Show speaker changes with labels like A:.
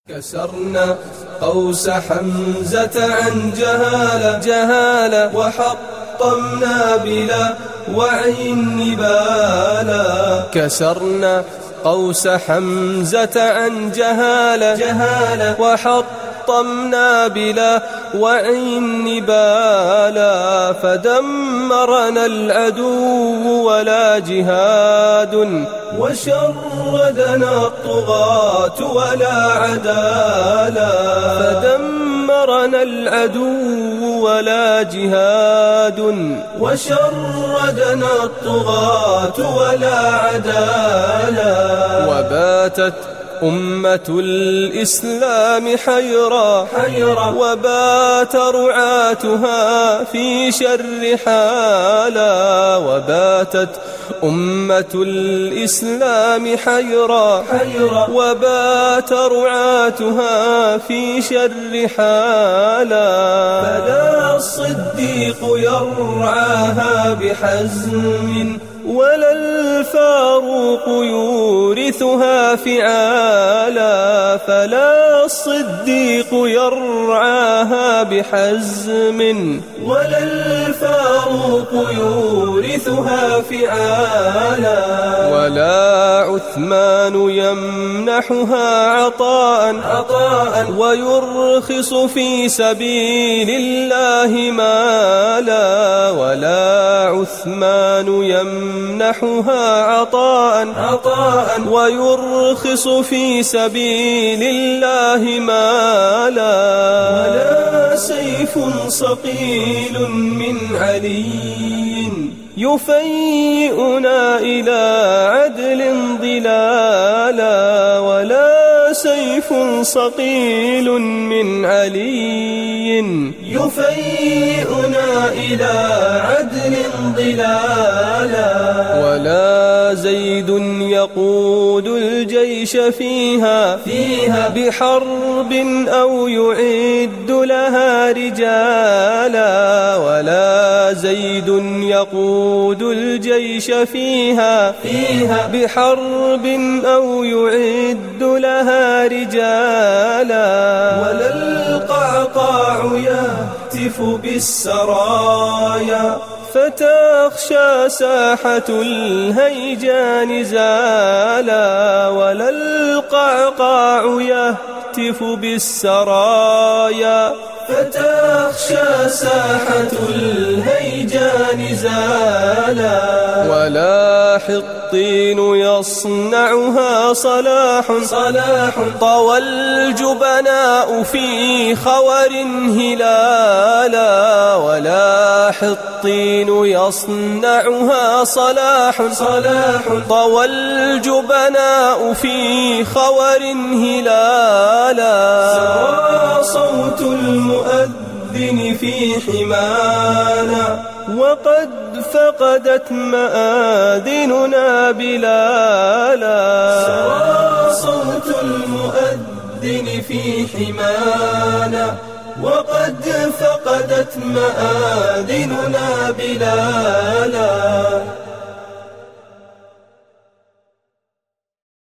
A: كسرنا قوس حمزة عن جهالة وحطمنا بلا وعي نبالا. كسرنا قوس حمزة عن جهالة وحطمنا بلا وعي نبالا. فدمرنا العدو ولا جهاد وشردنا الطغاة ولا عدالا. فدمرنا العدو ولا جهاد وشردنا الطغاة ولا عدالا. وباتت أمة الإسلام حيرة وبات رعاتها في شر حالا. وباتت أمة الإسلام حيرة وبات رعاتها في شر حالا. فلا الصديق يرعاها بحزم ولا الفاروق يورثها فعالا. فلا الصديق يرعاها بحزم ولا الفاروق يورثها فعالا. ولا عثمان يمنحها عطاء ويرخص في سبيل الله مالا. ولا عثمان يمنحها عطاء ويرخص في سبيل الله مالا. ولا سيف صقيل من علي يفيئنا إلى عدل ضلالا. ولا سيف صقيل من علي يفيئنا إلى عدل ضلالا. ولا زيد يقود الجيش فيها بحرب أو يعد لها رجالا. ولا زيد يقود الجيش فيها بحرب أو يعد لها رجالا. ولا القعقاع يهتف بالسرايا فتخشى ساحة الهيجان زالا. ولا القعقاع يهتف بالسرايا فتخشى ساحة الهيجان زالا. ولا حطين يصنعها صلاح طوى الجبناء في خور هلالا. ولا حطين يصنعها صلاح طوى الجبناء في خور هلالا. سوى صوت المؤذن في حمانا وقد فقدت مآذننا بلالا. سوى صوت المؤذن في حمانا وقد فقدت مآذننا بلالا.